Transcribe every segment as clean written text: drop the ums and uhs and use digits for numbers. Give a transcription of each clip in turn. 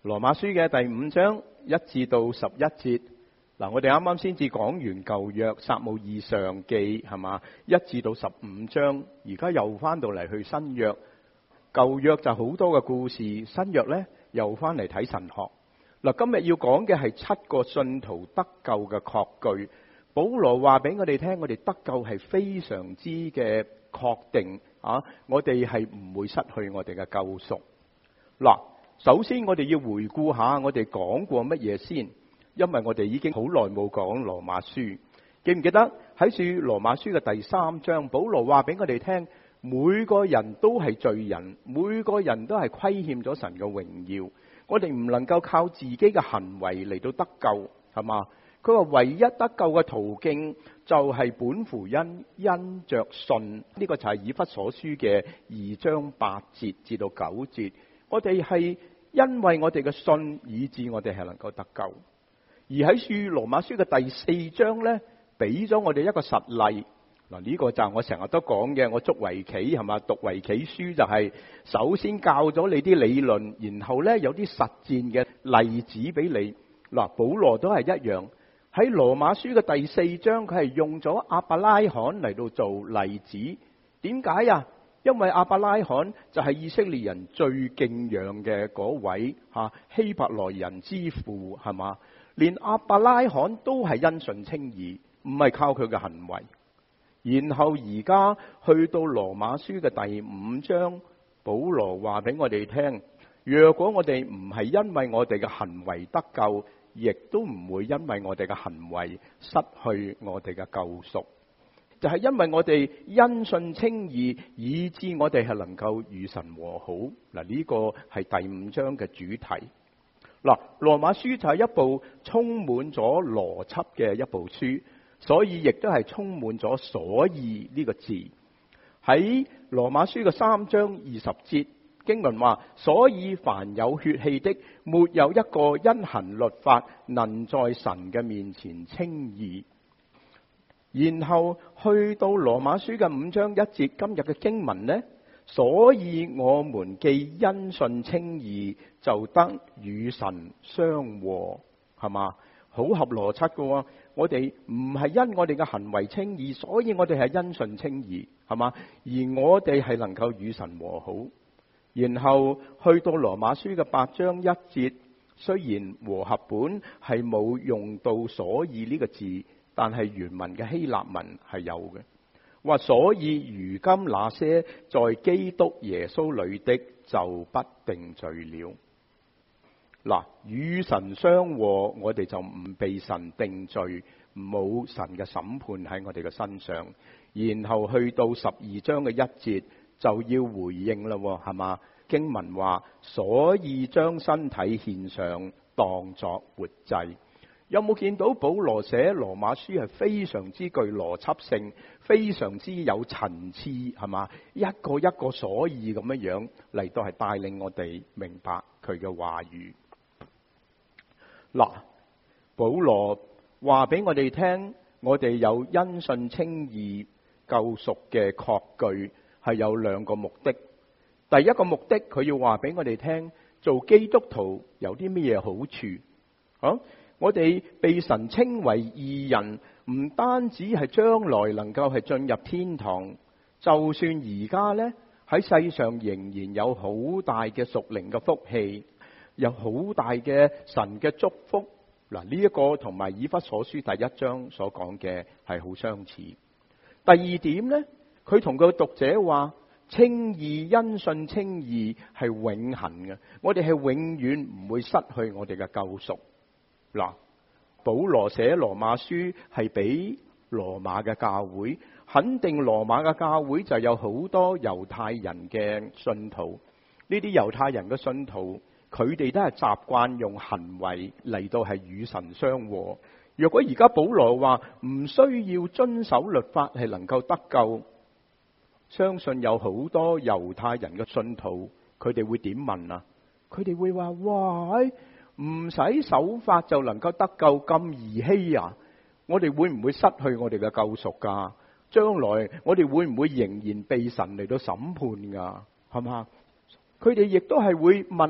羅馬書嘅第5章1至到11節。嗱，我哋啱啱先至講完舊約撒母耳上記，係嘛，1至到15章，而家又翻到嚟去新約。舊約就好多嘅故事，新約呢又翻嚟睇神學。嗱，今日要講嘅係7個信徒得救嘅確據。保羅話俾我哋聽，我哋得救係非常之嘅確定啊！我哋係唔會失去我哋嘅救贖。嗱，首先我哋要回顧下我哋講過乜嘢先，因為我哋已經好耐冇講羅馬書。記唔記得喺書羅馬書嘅第3章，保羅話俾我哋聽，每個人都係罪人，每個人都係虧欠咗神嘅榮耀。我哋唔能夠靠自己嘅行為嚟到得救，係嘛？佢話唯一得救嘅途徑就係本乎恩，因着信。呢個就係以弗所書嘅2章8節至到9節。我哋係因為我哋嘅信，以致我哋係能夠得救。而喺書羅馬書嘅第4章呢，俾咗我哋一個實例。嗱，呢個就係我成日都講嘅，我捉圍棋，係嘛，讀圍棋書就係首先教咗你啲理論，然後呢有啲實戰嘅例子俾你。嗱，保羅都係一樣，喺羅馬書嘅第4章，佢係用咗亞伯拉罕嚟到做例子。點解啊？因為亞伯拉罕就係以色列人最敬仰嘅嗰位希伯來人之父，係嘛？連亞伯拉罕都係因信稱義，唔係靠佢嘅行為。然後而家去到羅馬書嘅第5章，保羅話俾我哋聽，若果我哋唔係因為我哋嘅行為得救，亦都唔會因為我哋嘅行為失去我哋嘅救贖。就係因為我哋因信稱義，以致我哋係能夠與神和好。嗱，呢個係第5章嘅主題。嗱，羅馬書就係一部充滿咗邏輯嘅一部書。所以亦都係充滿咗所以呢個字。喺羅馬書嘅3章20節經文話，所以凡有血氣的，沒有一個因行律法能在神嘅面前稱義。然後去到羅馬書嘅5章1節，今日嘅經文呢，所以我們既因信稱義，就得與神相和，係嘛？好合邏輯㗎喎。我哋唔係因我哋嘅行為稱義，所以我哋係因信稱義，係嘛？而我哋係能夠與神和好。然後去到羅馬書嘅8章1節，雖然和合本係冇用到所以呢個字，但係原文嘅希臘文係有嘅。話所以如今那些在基督耶穌裏的，就不定罪了。嗱，與神相和，我哋就唔被神定罪，冇神嘅審判喺我哋嘅身上。然後去到12章嘅1節就要回應啦，係嘛？經文話，所以將身體獻上，當作活祭。有冇見到保羅寫羅馬書係非常之具邏輯性，非常之有層次，係嘛？一個一個所以咁樣嚟到係帶領我哋明白佢嘅話語。嗱，保羅話俾我哋聽，我哋有因信稱義救贖嘅確據，係有2個目的。第一個目的，佢要話俾我哋聽，做基督徒有啲乜嘢好處？我哋被神稱為義人，唔單止係將來能夠係進入天堂，就算而家呢，喺世上仍然有好大嘅屬靈嘅福氣，有好大嘅神嘅祝福。嗱，呢一個同埋以弗所書第1章所講嘅係好相似。第二點呢，佢同個讀者話，稱義因信稱義係永恆嘅，我哋係永遠唔會失去我哋嘅救贖。嗱，保羅寫羅馬書係俾羅馬嘅教會，肯定羅馬嘅教會就有好多猶太人嘅信徒。呢啲猶太人嘅信徒，佢哋都係習慣用行為嚟到係與神相和。若果而家保羅話唔需要遵守律法係能夠得救，相信有好多猶太人嘅信徒，佢哋會點問啊？佢哋會話：哇，唔使守法就能夠得救，咁兒戲啊！我哋會唔會失去我哋嘅救贖㗎？將來我哋會唔會仍然被神嚟到審判㗎？係嘛？佢哋亦都係會問：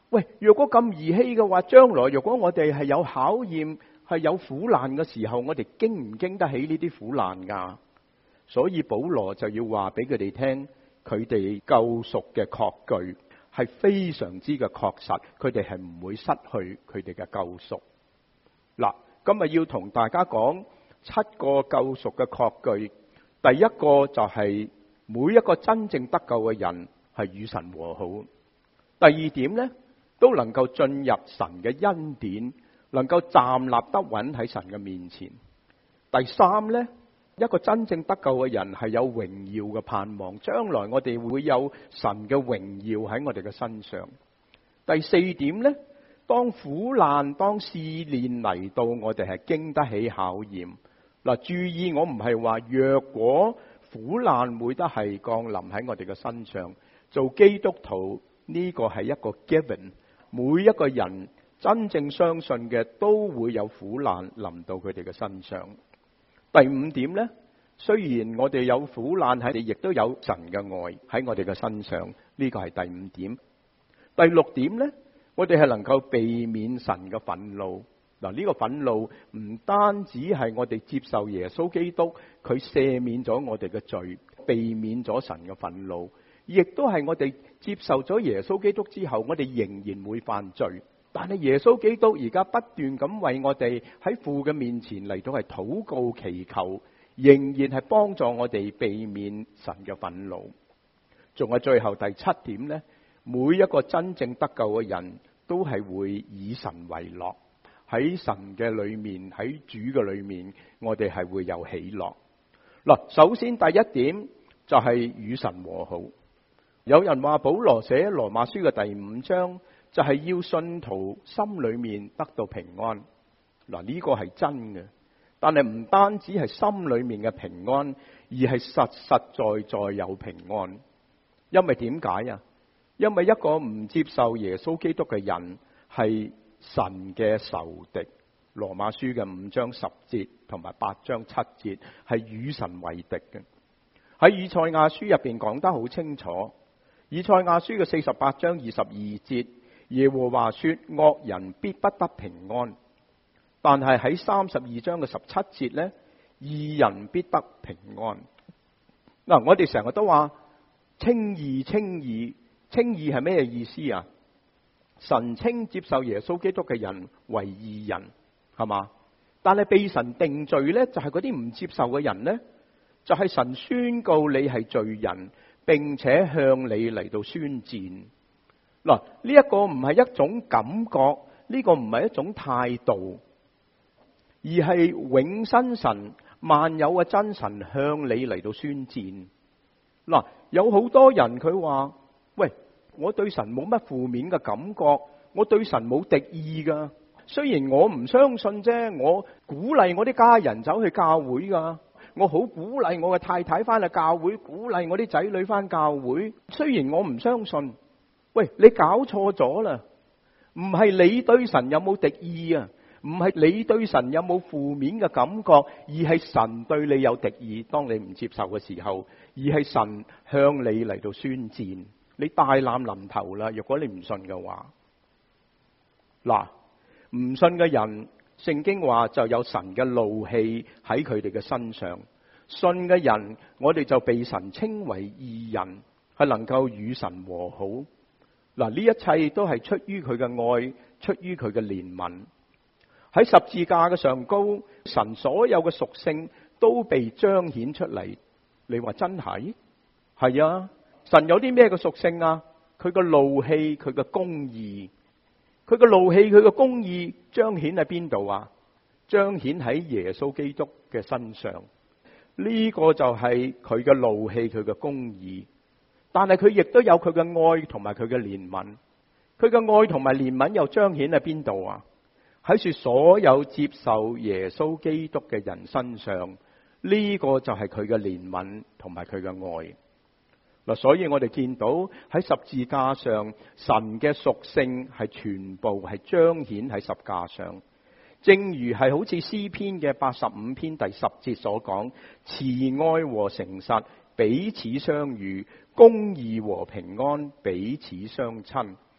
喂，若果咁兒戲嘅話，將來若果我哋係有考驗，係有苦難嘅時候，我哋經唔經得起呢啲苦難噶？所以保羅就要話俾佢哋聽，佢哋救贖嘅確據係非常之嘅確實，佢哋係唔會失去佢哋嘅救贖。嗱，今日要同大家講7個救贖嘅確據。第一個就係每一個真正得救嘅人係與神和好。第二點呢，都能夠進入神嘅恩典，能夠站立得穩喺神嘅面前。第三呢，一個真正得救嘅人係有榮耀嘅盼望，將來我哋會有神嘅榮耀喺我哋嘅身上。第四點呢，當苦難、當試煉嚟到，我哋係經得起考驗。嗱，注意，我唔係話若果苦難會得係降臨喺我哋嘅身上，做基督徒呢個係一個 given， 每一個人真正相信嘅都會有苦難臨到佢哋嘅身上。第五點呢，雖然我哋有苦難，係亦都有神嘅愛喺我哋嘅身上，呢個係第五點。第六點呢，我哋係能夠避免神嘅憤怒。嗱，呢個憤怒唔單止係我哋接受耶穌基督，佢赦免咗我哋嘅罪，避免咗神嘅憤怒，亦都係我哋接受咗耶穌基督之後，我哋仍然會犯罪。但係耶穌基督而家不斷咁為我哋喺父嘅面前嚟到係禱告祈求，仍然係幫助我哋避免神嘅憤怒。仲有最後第七點呢，每一個真正得救嘅人都係會以神為樂，喺神嘅裏面，喺主嘅裏面，我哋係會有喜樂。嗱，首先第一點就係與神和好。有人話保羅寫羅馬書嘅第5章就係要信徒心裏面得到平安。嗱，呢個係真嘅，但係唔單止係心裏面嘅平安，而係實實在在有平安。因為點解啊？因為一個唔接受耶穌基督嘅人係神嘅仇敵。羅馬書嘅5章10節同埋8章7節係與神為敵嘅。喺以賽亞書入邊講得好清楚。以賽亞書嘅48章22節，耶和華說惡人必不得平安。但係喺32章嘅17節呢，義人必得平安。嗱，我哋成日都話稱義，稱義係咩意思啊？神稱接受耶穌基督嘅人為義人，係嘛？但係被神定罪呢，就係嗰啲唔接受嘅人呢，就係神宣告你係罪人，並且向你嚟到宣戰。嗱，呢一個唔係一種感覺，呢個唔係一種態度，而係永生神萬有嘅真神向你嚟到宣戰。嗱，有好多人佢話，喂，我對神冇乜負面嘅感覺，我對神冇敵意噶。雖然我唔相信啫，我鼓勵我啲家人走去教會噶，我好鼓勵我嘅太太翻去教會，鼓勵我啲仔女翻教會。雖然我唔相信，喂，你搞錯咗啦！唔係你對神有冇敵意啊，唔係你對神有冇負面嘅感覺，而係神對你有敵意。當你唔接受嘅時候，而係神向你嚟到宣戰，你大難臨頭啦！如果你唔信嘅話，嗱，唔信嘅人，聖經話就有神嘅怒氣喺佢哋嘅身上。信嘅人，我哋就被神稱為義人，係能夠與神和好。嗱，呢一切都係出於佢嘅愛，出於佢嘅憐憫。喺十字架嘅上高，神所有嘅屬性都被彰顯出嚟。你話真係？係啊，神有啲咩嘅屬性啊？佢嘅怒氣，佢嘅公義。佢嘅怒氣，佢嘅公義彰顯喺邊度啊？彰顯喺耶穌基督嘅身上。呢個就係佢嘅怒氣，佢嘅公義。但係佢亦都有佢嘅愛同埋佢嘅憐憫。佢嘅愛同埋憐憫又彰顯喺邊度啊？喺說所有接受耶穌基督嘅人身上，呢個就係佢嘅憐憫同埋佢嘅愛。嗱，所以我哋見到喺十字架上，神嘅屬性係全部係彰顯喺十字架上。正如係好似詩篇嘅85篇第10節所講，慈愛和誠實彼此相遇，公義和平安彼此相親。喺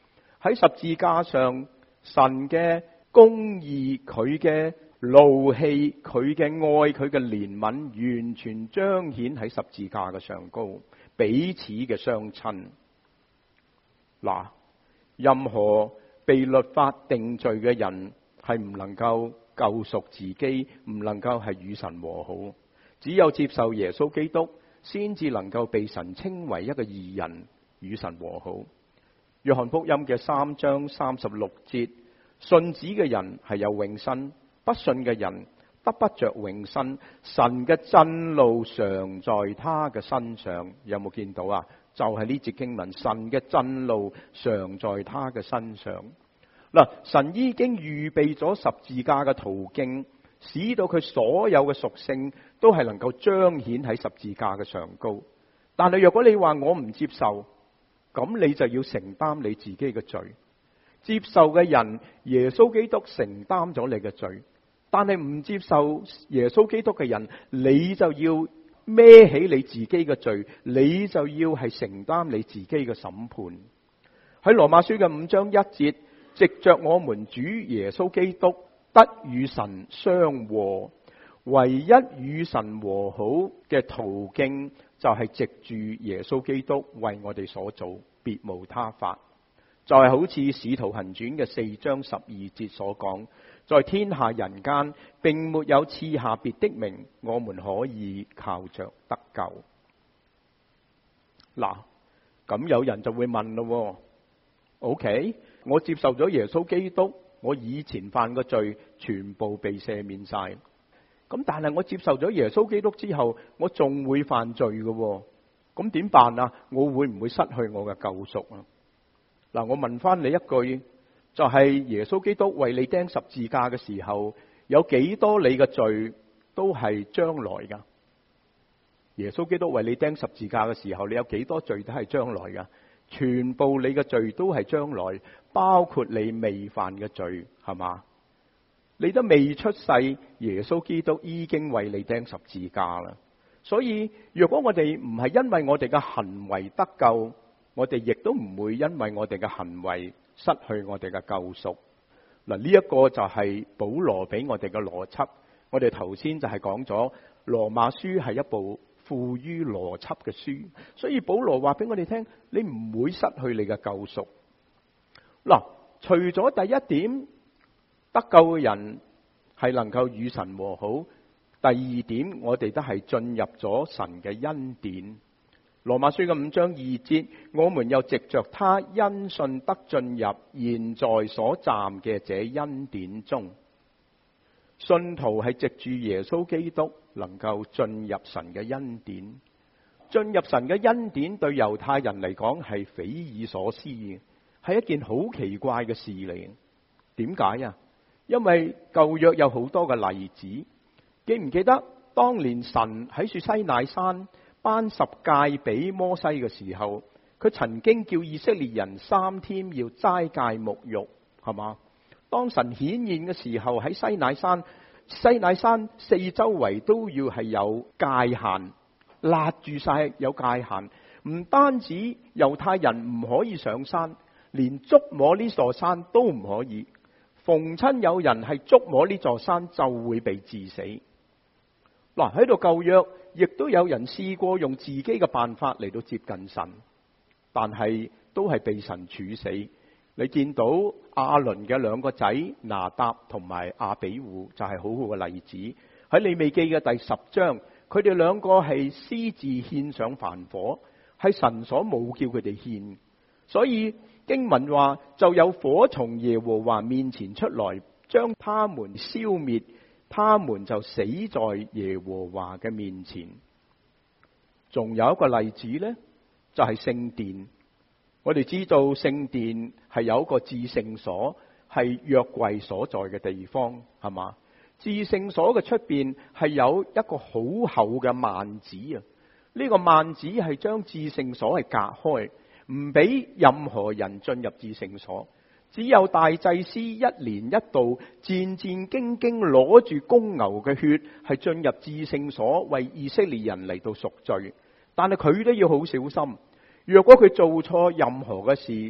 喺十字架上，神嘅公義、佢嘅怒氣、佢嘅愛、佢嘅憐憫，完全彰顯喺十字架嘅上高，彼此嘅相親。嗱，任何被律法定罪嘅人係唔能夠救贖自己，唔能夠係與神和好。只有接受耶穌基督，先至能夠被神稱為一個義人，與神和好。約翰福音嘅3章36節，信子嘅人係有永生，不信嘅人得不着永生。神嘅震怒常在他嘅身上，有冇見到啊？就係呢節經文，神嘅震怒常在他嘅身上。嗱，神已經預備咗十字架嘅途徑，使到佢所有嘅屬性都係能夠彰顯喺十字架嘅上高。但係若果你話我唔接受，咁你就要承擔你自己嘅罪。接受嘅人，耶穌基督承擔咗你嘅罪，但係唔接受耶穌基督嘅人，你就要孭起你自己嘅罪，你就要係承擔你自己嘅審判。喺羅馬書嘅5章1節，藉着我們主耶穌基督得與神相和，唯一與神和好嘅途徑就係藉住耶穌基督為我哋所做，別無他法。就係好似使徒行傳嘅4章12節所講，在天下人間並沒有賜下別的名，我們可以靠着得救。嗱，咁有人就會問咯，OK， 我接受咗耶穌基督，我以前犯嘅罪全部被赦免晒，咁但係我接受咗耶穌基督之後，我仲會犯罪嘅，咁點辦啊？我會唔會失去我嘅救贖啊？嗱，我問翻你一句，就係耶穌基督為你釘十字架嘅時候，有幾多你嘅罪都係將來噶？耶穌基督為你釘十字架嘅時候，你有幾多罪都係將來噶？全部你嘅罪都係將來，包括你未犯嘅罪，係嘛？你都未出世，耶穌基督已經為你釘十字架啦。所以，如果我哋唔係因為我哋嘅行為得救，我哋亦都唔會因為我哋嘅行為失去我哋嘅救贖。嗱，呢一個就係保羅俾我哋嘅邏輯。我哋頭先就係講咗羅馬書係一部富於邏輯嘅書，所以保羅話俾我哋聽，你唔會失去你嘅救贖。嗱，除咗第一點，得救嘅人係能夠與神和好，第二點我哋都係進入咗神嘅恩典。羅馬書嘅5章2節，我們又藉着他因信得進入現在所站嘅這恩典中。信徒係藉住耶穌基督能夠進入神嘅恩典。進入神嘅恩典對猶太人嚟講係匪夷所思嘅，係一件好奇怪嘅事嚟。點解啊？因為舊約有好多嘅例子，記唔記得當年神喺樹西乃山頒十誡俾摩西嘅時候，佢曾經叫以色列人3天要齋戒沐浴，係嘛？當神顯現嘅時候，喺西乃山四周圍都要係有界限，勒住晒有界限。唔單止猶太人唔可以上山，連觸摸呢座山都唔可以。逢親有人係觸摸呢座山，就會被治死。嗱，喺度舊約亦都有人試過用自己嘅辦法嚟到接近神，但係都係被神處死。你見到亞倫嘅2個仔拿答同埋亞比戶就係好好嘅例子。喺利未記嘅第10章，佢哋2個係私自獻上燔火，係神所冇叫佢哋獻，所以經文話就有火從耶和華面前出來，將他們消滅，他們就死在耶和華嘅面前。仲有一個例子呢，就係聖殿。我哋知道聖殿係有一個至聖所，係約櫃所在嘅地方，係嘛？至聖所嘅出邊係有一個好厚嘅幔子啊！呢個幔子係將至聖所係隔開，唔俾任何人進入至聖所。只有大祭司1年1度戰戰兢兢攞住公牛嘅血，係進入至聖所為以色列人嚟到贖罪。但係佢都要好小心，若果佢做錯任何嘅事，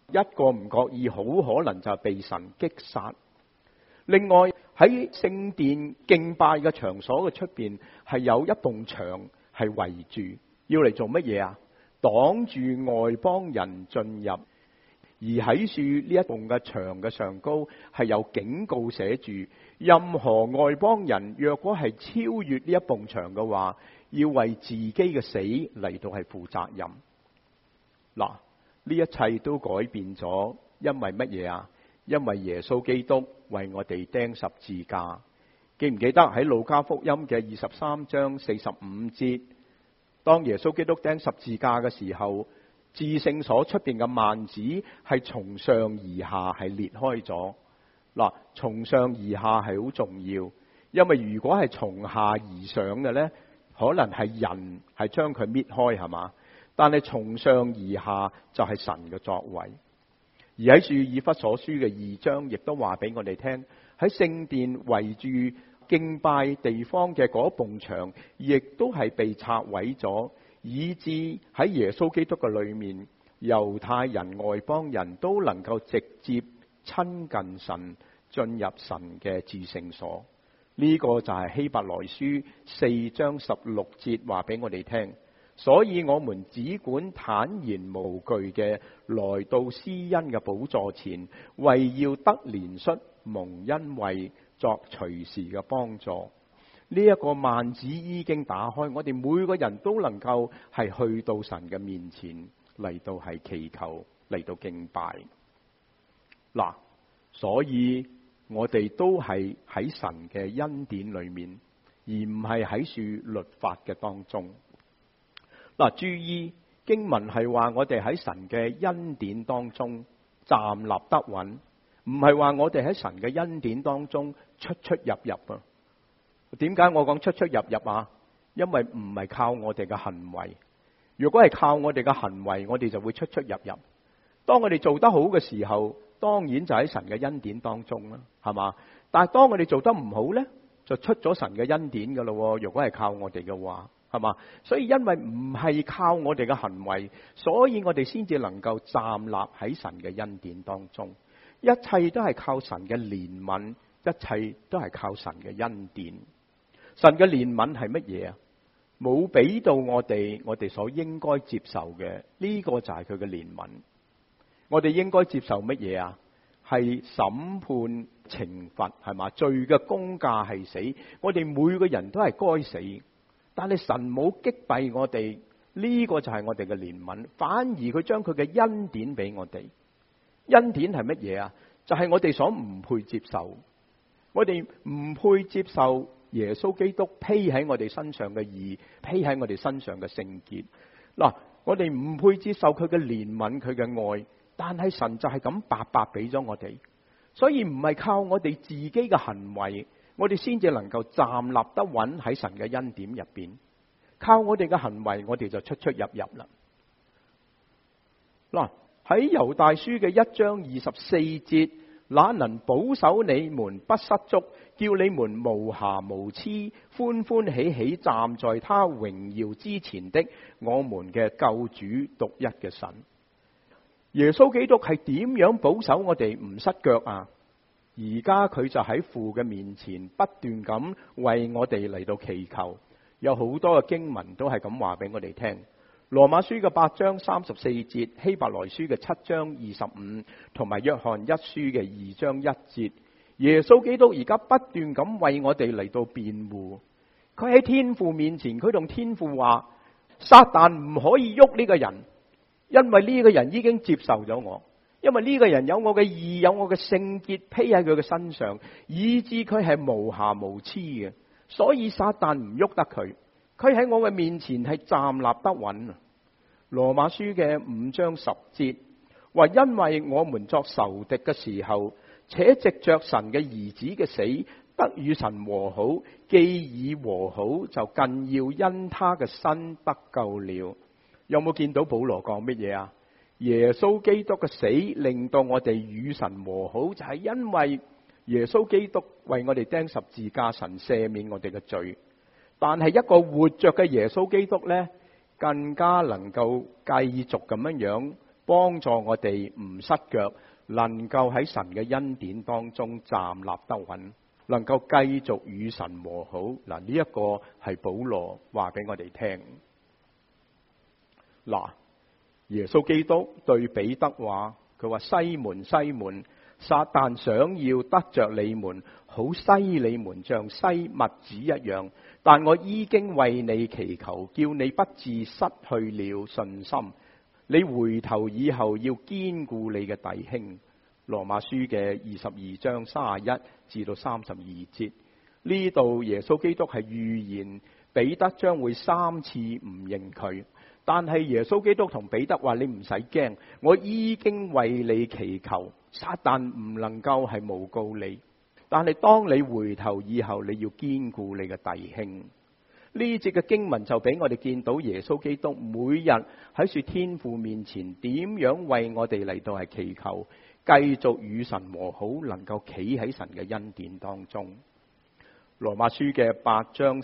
一個唔覺意，好可能就被神擊殺。另外喺聖殿敬拜嘅場所嘅出邊係有一埲牆係圍住，要嚟做乜嘢啊？擋住外邦人進入。而喺樹呢一埲嘅牆嘅上高係有警告寫住，任何外邦人若果係超越呢一埲牆嘅話，要為自己嘅死嚟到係負責任。嗱，呢一切都改變咗，因為乜嘢啊？因為耶穌基督為我哋釘十字架。記唔記得喺路加福音嘅23章45節，當耶穌基督釘十字架嘅時候，至聖所出邊嘅幔子係從上而下係裂開咗。嗱，從上而下係好重要，因為如果係從下而上嘅呢，可能係人係將佢搣開，係嘛？但係從上而下就係神嘅作為。而喺《以弗所書》嘅2章亦都話俾我哋聽，喺聖殿圍住敬拜地方嘅嗰埲牆，亦都係被拆毀咗，以致喺耶穌基督嘅裏面，猶太人、外邦人都能夠直接親近神，進入神嘅至聖所。呢個就係希伯來書4章16節話俾我哋聽。所以我們只管坦然無懼嘅來到施恩嘅寶座前，為要得憐恤、蒙恩惠、作隨時嘅幫助。呢一個幔子已經打開，我哋每個人都能夠係去到神嘅面前，嚟到係祈求，嚟到敬拜。嗱，所以我哋都係喺神嘅恩典裏面，而唔係喺樹律法嘅當中。嗱，注意經文係話我哋喺神嘅恩典當中站立得穩，唔係話我哋喺神嘅恩典當中出出入入啊。點解我講出出入入啊？因為唔係靠我哋嘅行為。如果係靠我哋嘅行為，我哋就會出出入入。當我哋做得好嘅時候，當然就喺神嘅恩典當中啦，係嘛？但係當我哋做得唔好呢，就出咗神嘅恩典噶咯。如果係靠我哋嘅話，係嘛？所以因為唔係靠我哋嘅行為，所以我哋先至能夠站立喺神嘅恩典當中。一切都係靠神嘅憐憫，一切都係靠神嘅恩典。神嘅憐憫係乜嘢啊？冇俾到我哋所應該接受嘅，呢個就係佢嘅憐憫。我哋應該接受乜嘢啊？係審判、懲罰，係嘛？罪嘅工價係死，我哋每個人都係該死。但係神冇擊斃我哋，呢個就係我哋嘅憐憫。反而佢將佢嘅恩典俾我哋。恩典係乜嘢啊？就係我哋所唔配接受，我哋唔配接受耶穌基督披喺我哋身上嘅義，披喺我哋身上嘅聖潔。嗱，我哋唔配接受佢嘅憐憫，佢嘅愛，但係神就係咁白白俾咗我哋。所以唔係靠我哋自己嘅行為，我哋先至能夠站立得穩喺神嘅恩典入邊。靠我哋嘅行為，我哋就出出入入啦。嗱，喺猶大書嘅1章24節，那能保守你們不失足，叫你們無瑕無疵，歡歡喜喜站在他榮耀之前的我們嘅救主獨一嘅神。耶穌基督係點樣保守我哋唔失腳啊？而家佢就喺父嘅面前不斷咁為我哋嚟到祈求。有好多嘅經文都係咁話俾我哋聽。羅馬書嘅8章34節，希伯來書嘅7章25，同埋約翰一書嘅2章1節，耶穌基督而家不斷咁為我哋嚟到辯護。佢喺天父面前，佢同天父話：撒旦唔可以喐呢個人，因為呢個人已經接受咗我，因為呢個人有我嘅義，有我嘅聖潔披喺佢嘅身上，以致佢係無瑕無疵嘅。所以撒旦唔喐得佢，佢喺我嘅面前係站立得穩啊。羅馬書嘅5章10節話：因為我們作仇敵嘅時候，且藉着神嘅兒子嘅死，得與神和好，既已和好，就更要因他嘅身得救了。有冇見到保羅講乜嘢啊？耶穌基督嘅死令到我哋與神和好，就係因為耶穌基督為我哋釘十字架，神赦免我哋嘅罪。但係一個活着嘅耶穌基督呢，更加能夠繼續咁樣幫助我哋唔失腳，能夠喺神嘅恩典當中站立得穩，能夠繼續與神和好。嗱，呢一個係保羅話俾我哋聽。嗱，耶穌基督對彼得話，佢話：西門西門，撒旦想要得着你們，好篩你們像篩麥子一樣，但我已經為你祈求，叫你不致失去了信心。你回頭以後要堅固你嘅弟兄。羅馬書嘅22章31至到32節，呢度耶穌基督係預言彼得將會3次唔認佢，但係耶穌基督同彼得話：你唔使驚，我已經為你祈求，撒旦唔能夠係誣告你，但係當你回頭以後，你要堅固你嘅弟兄。呢節嘅經文就俾我哋見到耶穌基督每日喺說天父面前點樣為我哋嚟到係祈求，繼續與神和好，能夠企喺神嘅恩典當中。羅馬書嘅8章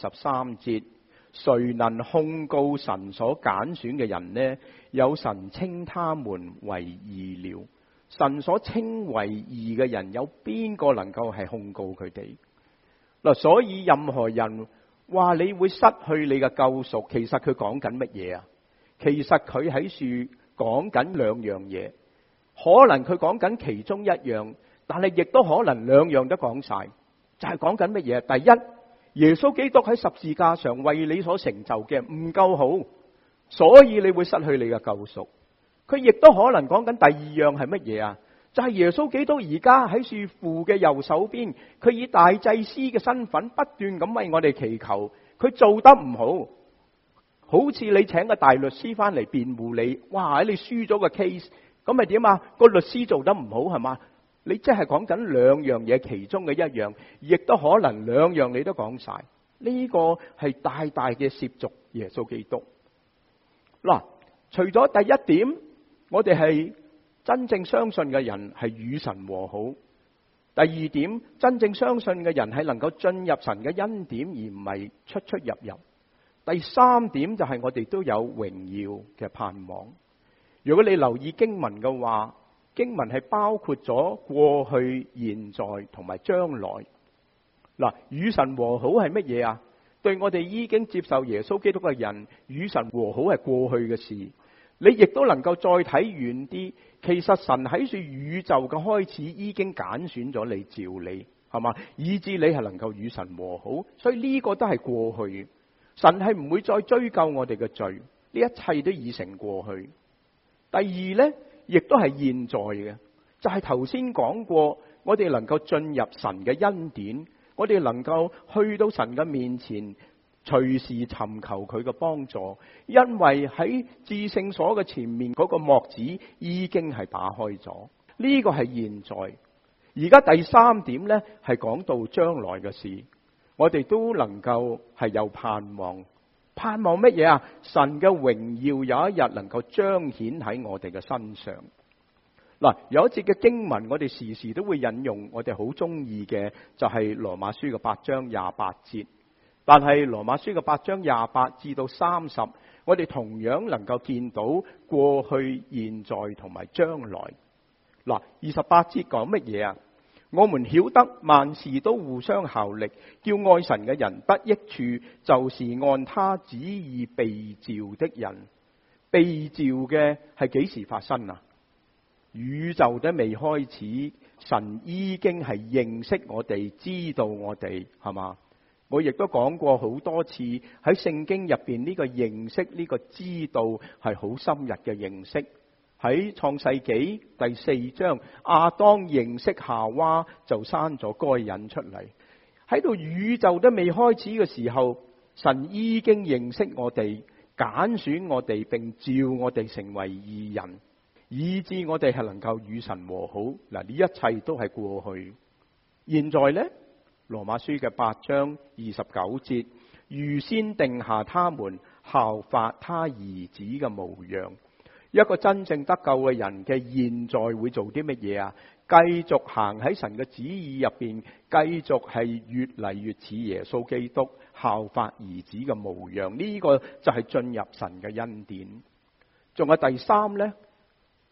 33節，誰能控告神所揀選嘅人呢？有神稱他們為義了。神所稱為義嘅人，有邊個能夠係控告佢哋？嗱，所以任何人話你會失去你嘅救贖，其實佢講緊乜嘢啊？其實佢喺處講緊兩樣嘢，可能佢講緊其中一樣，但係亦都可能兩樣都講晒。就係講緊乜嘢？第一，耶穌基督喺十字架上為你所成就嘅唔夠好，所以你會失去你嘅救贖。佢亦都可能講緊第二樣係乜嘢啊？就係耶穌基督而家喺樹父嘅右手邊，佢以大祭司嘅身份不斷咁為我哋祈求。佢做得唔好，好似你請個大律師翻嚟辯護你，哇！你輸咗個 case， 咁咪點啊？個律師做得唔好係嘛？你即係講緊兩樣嘢其中嘅一樣，亦都可能兩樣你都講晒。呢個係大大嘅褻瀆耶穌基督。嗱，除咗第一點，我哋係真正相信嘅人係與神和好。第二點，真正相信嘅人係能夠進入神嘅恩典，而唔係出出入入。第三點就係我哋都有榮耀嘅盼望。如果你留意經文嘅話，經文係包括咗過去、現在同埋將來。嗱，與神和好係乜嘢啊？對我哋已經接受耶穌基督嘅人，與神和好係過去嘅事。你亦都能夠再睇遠啲，其實神喺住宇宙嘅開始已經揀選咗你，召你，係嘛？以致你係能夠與神和好，所以呢個都係過去。神係唔會再追究我哋嘅罪，呢一切都已成過去。第二呢，亦都係現在嘅，就係頭先講過，我哋能夠進入神嘅恩典，我哋能夠去到神嘅面前，隨時尋求佢嘅幫助，因為喺至聖所嘅前面嗰個幕子已經係打開咗。呢個係現在。而家第三點呢，係講到將來嘅事，我哋都能夠係有盼望。盼望乜嘢啊？神嘅榮耀有一日能夠彰顯喺我哋嘅身上。嗱，有一節嘅經文，我哋時時都會引用，我哋好中意嘅就係羅馬書嘅8章28節。但係羅馬書嘅8章28至到30，我哋同樣能夠見到過去、現在同埋將來。嗱，28節講乜嘢啊？我們曉得萬事都互相效力，叫愛神嘅人得益處，就是按他旨意被召的人。被召嘅係幾時發生啊？宇宙都未開始，神已經係認識我哋，知道我哋，係嘛？我亦都講過好多次，喺聖經入邊呢個認識，呢個知道係好深入嘅認識。喺創世紀第4章，亞當認識夏娃就生咗該隱出嚟。喺度宇宙都未開始嘅時候，神已經認識我哋，揀選我哋，並召我哋成為義人，以致我哋係能夠與神和好。嗱，呢一切都係過去。現在呢，羅馬書嘅8章29節，預先定下他們效法他兒子嘅模樣。一個真正得救嘅人嘅現在會做啲乜嘢啊？繼續行喺神嘅旨意入邊，繼續係越嚟越似耶穌基督，效法兒子嘅模樣。呢個就係進入神嘅恩典。仲有第三呢，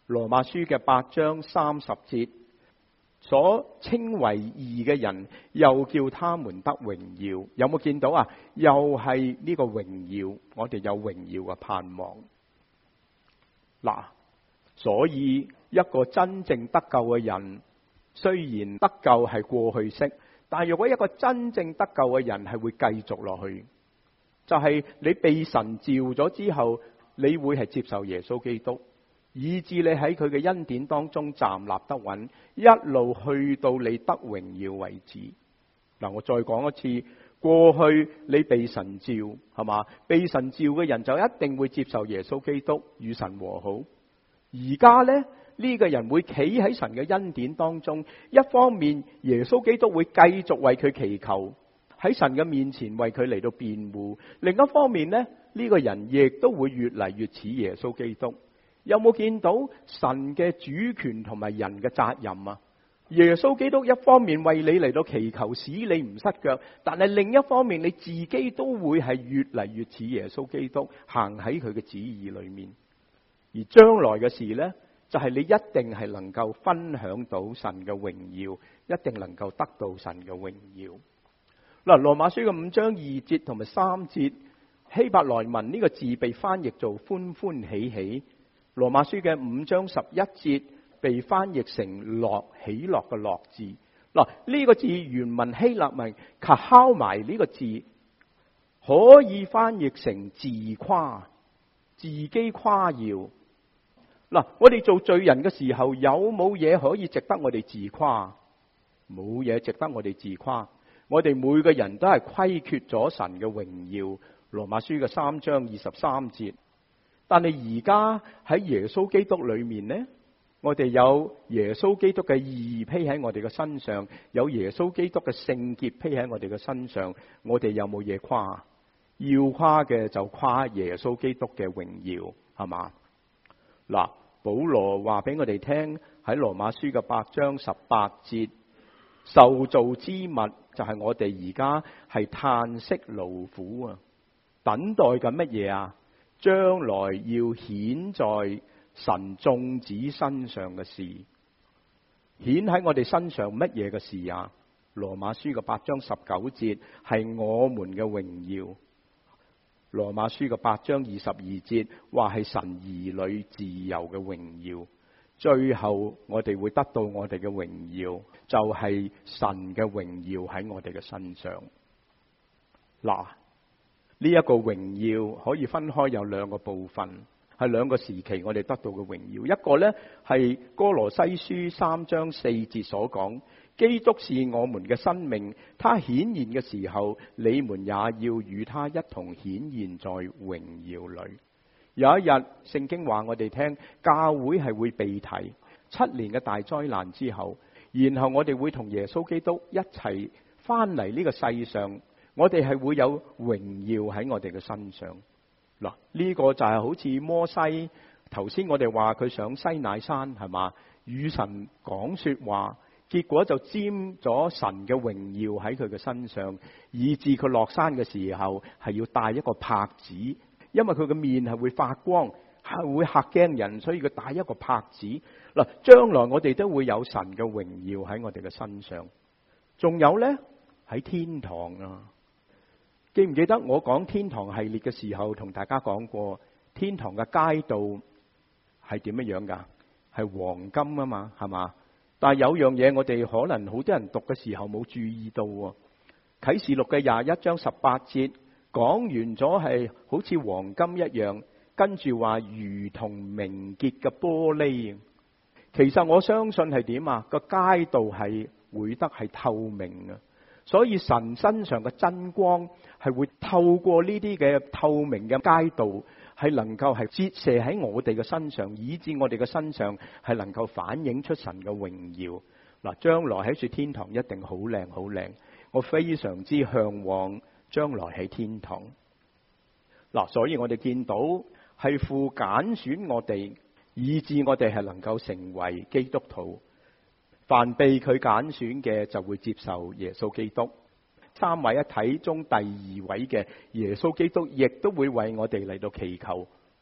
羅馬書嘅8章30節，所稱為義嘅人，又叫他們得榮耀。有冇見到啊？又係呢個榮耀，我哋有榮耀嘅盼望。嗱，所以一個真正得救嘅人，雖然得救係過去式，但係如果一個真正得救嘅人係會繼續落去，就係你被神召咗之後，你會係接受耶穌基督，以致你喺佢嘅恩典當中站立得穩，一路去到你得榮耀為止。嗱，我再講一次，過去你被神召，係嘛？被神召嘅人就一定會接受耶穌基督，與神和好。而家呢，呢個人會企喺神嘅恩典當中，一方面耶穌基督會繼續為佢祈求，喺神嘅面前為佢嚟到辯護；另一方面呢，呢個人亦都會越嚟越似耶穌基督。有冇見到神嘅主權同埋人嘅責任啊？耶穌基督一方面為你嚟到祈求，使你唔失腳，但係另一方面你自己都會係越嚟越似耶穌基督，行喺佢嘅旨意裏面。而將來嘅事呢，就係你一定係能夠分享到神嘅榮耀，一定能夠得到神嘅榮耀。嗱，羅馬書嘅5章2節同埋3節，希伯來文呢個字被翻譯做歡歡喜喜。羅馬書嘅5章11節被翻譯成樂，喜樂嘅樂字。嗱，呢個字原文希臘文卡埋呢個字，可以翻譯成自誇、自己誇耀。嗱，我哋做罪人嘅時候，有冇嘢可以值得我哋自誇？冇嘢值得我哋自誇。我哋每個人都係虧缺咗神嘅榮耀。羅馬書嘅3章23節。但係而家喺耶穌基督裏面呢，我哋有耶穌基督嘅義披喺我哋嘅身上，有耶穌基督嘅聖潔披喺我哋嘅身上，我哋有冇嘢誇？要誇嘅就誇耶穌基督嘅榮耀，係嘛？嗱，保羅話俾我哋聽喺羅馬書嘅8章18節，受造之物就係我哋而家係嘆息勞苦啊，等待緊乜嘢啊？將來要顯在神眾子身上嘅事，顯喺我哋身上乜嘢嘅事啊？羅馬書嘅8章19節係我們嘅榮耀。羅馬書嘅8章22節話係神兒女自由嘅榮耀。最後我哋會得到我哋嘅榮耀，就係神嘅榮耀喺我哋嘅身上。嗱，呢一個榮耀可以分開有兩個部分，係兩個時期我哋得到嘅榮耀。一個呢係哥羅西書3章4節所講，基督是我們嘅生命，他顯現嘅時候，你們也要與他一同顯現在榮耀裏。有一日聖經話我哋聽，教會係會被提7年嘅大災難之後，然後我哋會同耶穌基督一齊翻嚟呢個世上，我哋係會有榮耀喺我哋嘅身上。嗱，呢個就係好似摩西頭先我哋話佢上西乃山，係嘛，與神講說話，結果就沾咗神嘅榮耀喺佢嘅身上，以致佢落山嘅時候係要帶一個帕子，因為佢嘅面係會發光，係會嚇驚人，所以佢帶一個帕子。嗱，將來我哋都會有神嘅榮耀喺我哋嘅身上。仲有呢，喺天堂啊！記唔記得我講天堂系列嘅時候同大家講過，天堂嘅街道係點樣樣噶？係黃金啊嘛，係嘛？但係有樣嘢我哋可能好多人讀嘅時候冇注意到喎。啟示錄嘅21章18節講完咗係好似黃金一樣，跟住話如同明潔嘅玻璃。其實我相信係點啊？個街道係會得係透明啊！所以神身上嘅真光係會透過呢啲嘅透明嘅街道，係能夠係折射喺我哋嘅身上，以致我哋嘅身上係能夠反映出神嘅榮耀。嗱，將來喺住天堂一定好靚好靚，我非常之向往將來喺天堂。嗱，所以我哋見到係父揀選我哋，以致我哋係能夠成為基督徒。凡被佢揀選嘅就會接受耶穌基督。三位一體中第二位嘅耶穌基督亦都會為我哋嚟到祈求。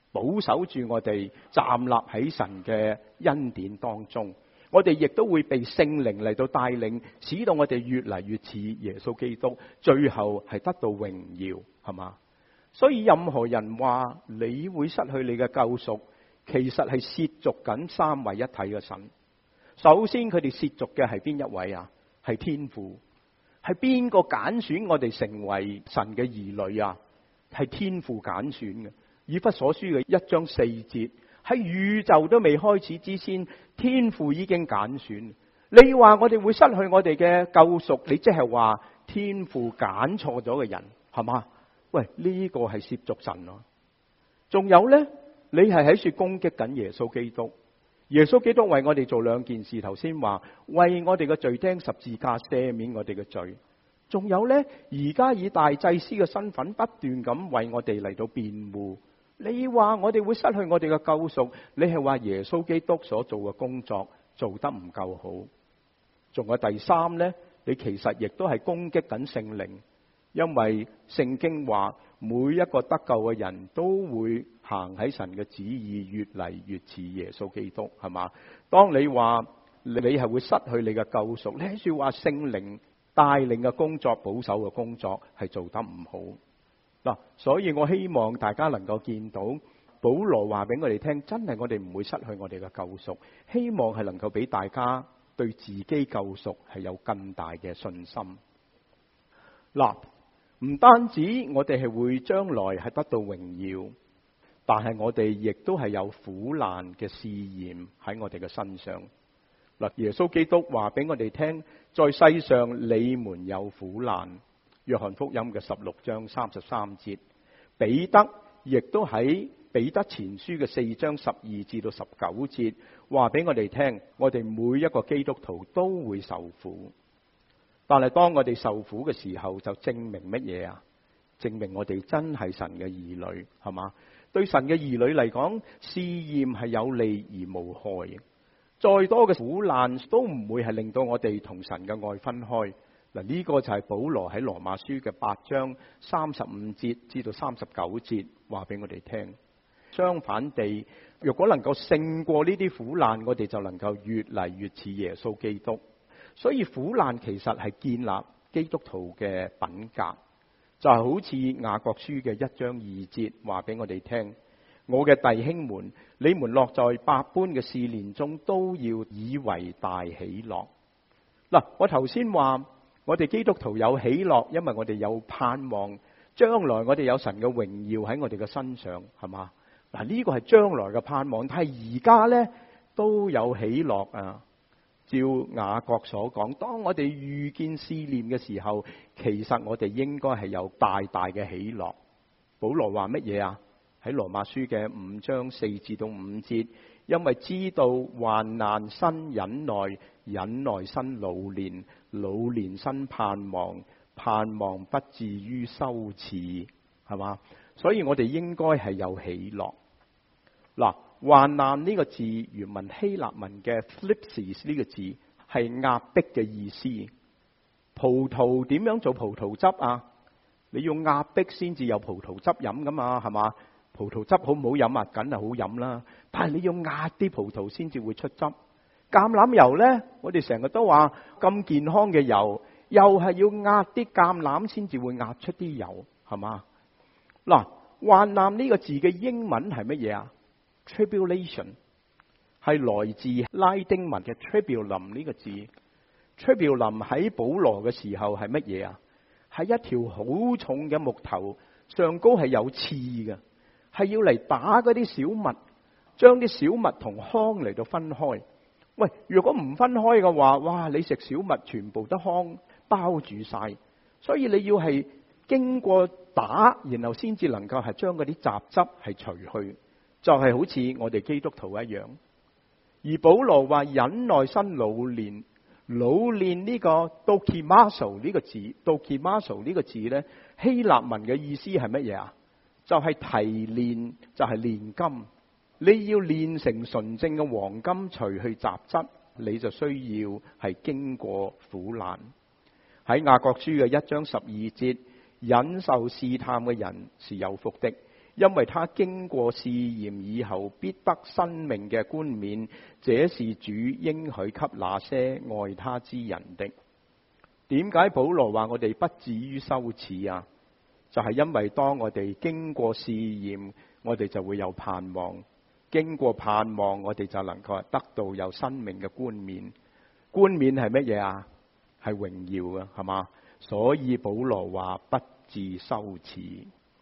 保守住我哋站立喺神嘅恩典當中。我哋亦都會被聖靈嚟到帶領，使到我哋越嚟越似耶穌基督，最後係得到榮耀，係嘛？所以任何人話你會失去你嘅救贖，其實係褻瀆緊三位一體嘅神。首先佢哋褻瀆嘅係邊一位啊？係天父。係邊個揀選我哋成為神嘅兒女啊？係天父揀選嘅。以弗所書嘅1章4節，喺宇宙都未開始之前，天父已經揀選。你話我哋會失去我哋嘅救贖，你即係話天父揀錯咗嘅人，係嘛？喂，呢個係褻瀆神咯。仲有呢，你係喺處攻擊緊耶穌基督。耶穌基督為我哋做兩件事，頭先話為我哋嘅罪釘十字架，赦免我哋嘅罪。仲有呢，而家以大祭司嘅身份不斷咁為我哋嚟到辯護。你話我哋會失去我哋嘅救贖，你係話耶穌基督所做嘅工作做得唔夠好。仲有第三呢，你其實亦都係攻擊緊聖靈，因為聖經話每一個得救嘅人都會行喺神嘅旨意，越嚟越似耶穌基督，係嘛？當你話你係會失去你嘅救贖，你喺處話聖靈帶領嘅工作、保守嘅工作係做得唔好。嗱，所以我希望大家能夠見到保羅話俾我哋聽，真係我哋唔會失去我哋嘅救贖。希望係能夠俾大家對自己救贖係有更大嘅信心。嗱，唔單止我哋係會將來係得到榮耀，但係我哋亦都係有苦難嘅試驗喺我哋嘅身上。嗱，耶穌基督話俾我哋聽，在世上你們有苦難。約翰福音嘅16章33節，彼得亦都喺彼得前書嘅4章12至到19節話俾我哋聽，我哋每一個基督徒都會受苦。但係當我哋受苦嘅時候，就證明乜嘢啊？證明我哋真係神嘅兒女，係嘛？對神嘅兒女嚟講，試驗係有利而無害。再多嘅苦難都唔會係令到我哋同神嘅愛分開。嗱，呢個就係保羅喺羅馬書嘅8章35節至到39節話俾我哋聽。相反地，若果能夠勝過呢啲苦難，我哋就能夠越嚟越似耶穌基督。所以苦難其實係建立基督徒嘅品格，就係好似雅各書嘅1章2節話俾我哋聽：我嘅弟兄們，你們落在百般嘅試煉中，都要以為大喜樂。嗱，我頭先話我哋基督徒有喜樂，因為我哋有盼望，將來我哋有神嘅榮耀喺我哋嘅身上，係嘛？嗱，呢個係將來嘅盼望，但係而家呢都有喜樂啊！照雅各所講，當我哋遇見試煉嘅時候，其實我哋應該係有大大嘅喜樂。保羅話乜嘢啊？喺羅馬書嘅5章4至到5節，因為知道患難生忍耐，忍耐生老練，老練生盼望，盼望不至於羞恥，係嘛？所以我哋應該係有喜樂。嗱，患難呢個字原文希臘文嘅 thlipsis 呢個字係壓迫嘅意思。葡萄點樣做葡萄汁啊？你要壓迫先至有葡萄汁飲噶嘛，係嘛？葡萄汁好唔好飲啊？梗係好飲啦。但係你要壓啲葡萄先至會出汁。橄欖油呢，我哋成日都話咁健康嘅油，又係要壓啲橄欖先至會壓出啲油，係嘛？嗱，患難呢個字嘅英文係乜嘢啊？Tribulation 係來自拉丁文嘅 tribulum 呢個字。Tribulum 喺保羅嘅時候係乜嘢啊？係一條好重嘅木頭，上高係有刺嘅，係要嚟打嗰啲小麥，將啲小麥同糠嚟到分開。喂，如果唔分開嘅話，哇！你食小麥全部都糠包住晒，所以你要係經過打，然後先至能夠係將嗰啲雜質係除去，就係好似我哋基督徒一樣。而保羅話忍耐生老練，老練呢個 dokimazo 呢個字 ，dokimazo 呢個字咧，希臘文嘅意思係乜嘢啊？就係提煉，就係煉金。你要煉成純正嘅黃金，除去雜質，你就需要係經過苦難。喺雅各書嘅1章12節，忍受試探嘅人是有福的， 因為他經過試驗以後必得生命嘅冠冕，這是主應許給那些愛他之人的。點解保羅話我哋不至於羞恥啊？就係因為當我哋經過試驗，我哋就會有盼望，經過盼望我哋就能夠得到有生命嘅冠冕。冠冕係乜嘢啊？係榮耀啊，係嘛？所以保羅話不至羞恥。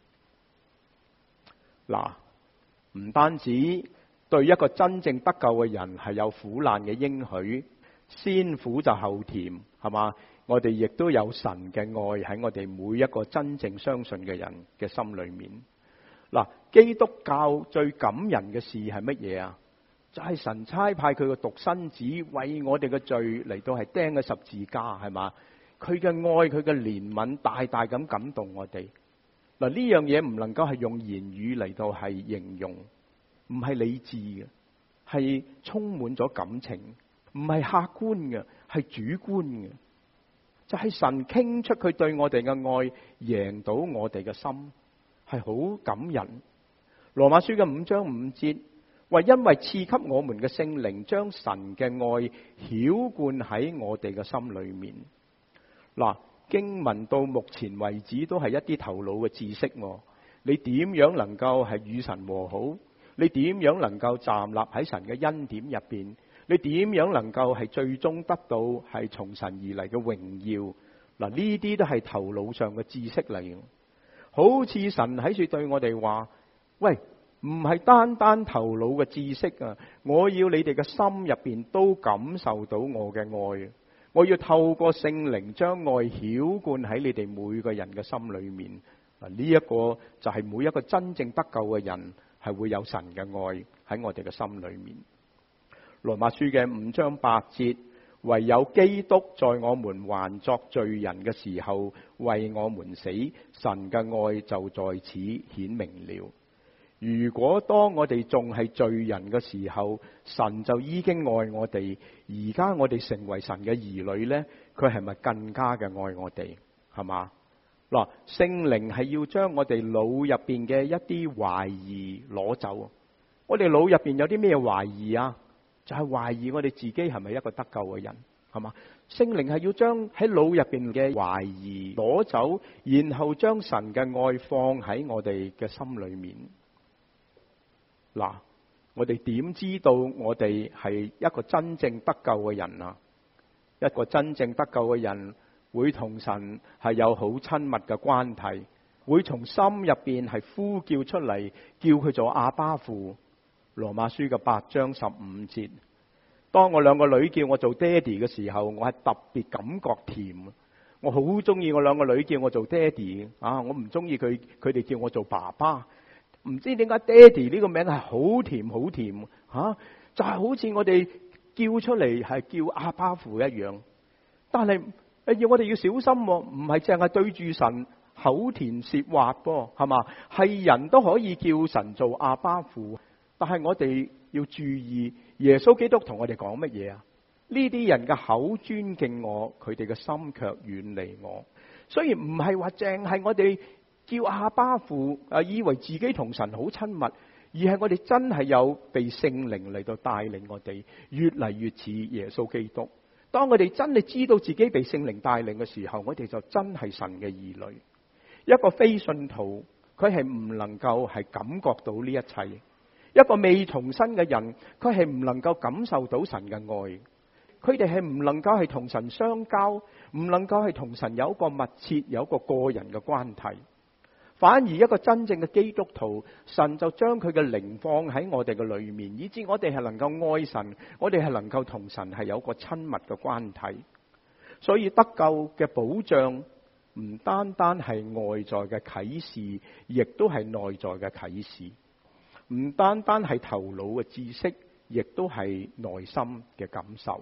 嗱，唔單止對一個真正得救嘅人係有苦難嘅應許，先苦就後甜，係嘛？我哋亦都有神嘅愛喺我哋每一個真正相信嘅人嘅心裏面。嗱，基督教最感人嘅事係乜嘢啊？就係神差派佢個獨生子為我哋嘅罪嚟到係釘嘅十字架，係嘛？佢嘅愛，佢嘅憐憫大大咁感動我哋。嗱，呢樣嘢唔能夠係用言語嚟到係形容，唔係理智嘅，係充滿咗感情，唔係客觀嘅，係主觀嘅。就係神傾出佢對我哋嘅愛，贏到我哋嘅心，係好感人。羅馬書嘅5章5節，為因為賜給我們嘅聖靈，將神嘅愛澆灌喺我哋嘅心裏面。嗱，經文到目前為止都係一啲頭腦嘅知識。你點樣能夠係與神和好？你點樣能夠站立喺神嘅恩典入邊？你點樣能夠係最終得到係從神而嚟嘅榮耀？嗱，呢啲都係頭腦上嘅知識嚟嘅。好似神喺處對我哋話：喂，唔係單單頭腦嘅知識啊！我要你哋嘅心入邊都感受到我嘅愛。我要透過聖靈將愛澆灌喺你哋每個人嘅心裏面。嗱，呢一個就係每一個真正得救嘅人係會有神嘅愛喺我哋嘅心裏面。羅馬書嘅5章8節，唯有基督在我們還作罪人嘅時候為我們死，神嘅愛就在此顯明了。如果當我哋仲係罪人嘅時候，神就已經愛我哋，而家我哋成為神嘅兒女呢，佢係咪更加嘅愛我哋？係嘛？嗱，聖靈係要將我哋腦入邊嘅一啲懷疑攞走。我哋腦入邊有啲咩懷疑啊？就係懷疑我哋自己係咪一個得救嘅人，係嘛？聖靈係要將喺腦入邊嘅懷疑攞走，然後將神嘅愛放喺我哋嘅心裏面。嗱，我哋點知道我哋係一個真正得救嘅人啊？一個真正得救嘅人會同神係有好親密嘅關係，會從心入邊係呼叫出嚟，叫佢做阿爸父。羅馬書嘅8章15節，當我兩個女叫我做爹哋嘅時候，我係特別感覺甜。我好中意我兩個女叫我做爹哋啊！我唔中意佢哋叫我做爸爸。唔知點解爹哋呢個名係好甜好甜吓，就係好似我哋叫出嚟係叫阿爸父一樣。但係我哋要小心，唔係淨係對住神口甜舌滑噃，係嘛？係人都可以叫神做阿爸父。但係我哋要注意，耶穌基督同我哋講乜嘢啊？呢啲人嘅口尊敬我，佢哋嘅心卻遠離我。所以唔係話淨係我哋叫阿爸父，以為自己同神好親密，而係我哋真係有被聖靈嚟到帶領我哋，越嚟越似耶穌基督。當我哋真係知道自己被聖靈帶領嘅時候，我哋就真係神嘅兒女。一個非信徒，佢係唔能夠係感覺到呢一切。一個未重生嘅人，佢係唔能夠感受到神嘅愛，佢哋係唔能夠係同神相交，唔能夠係同神有一個密切、有一個個人嘅關係。反而一個真正嘅基督徒，神就將佢嘅靈放喺我哋嘅裏面，以致我哋係能夠愛神，我哋係能夠同神係有一個親密嘅關係。所以得救嘅保障唔單單係外在嘅啟示，亦都係內在嘅啟示。唔單單係頭腦嘅知識，亦都係內心嘅感受。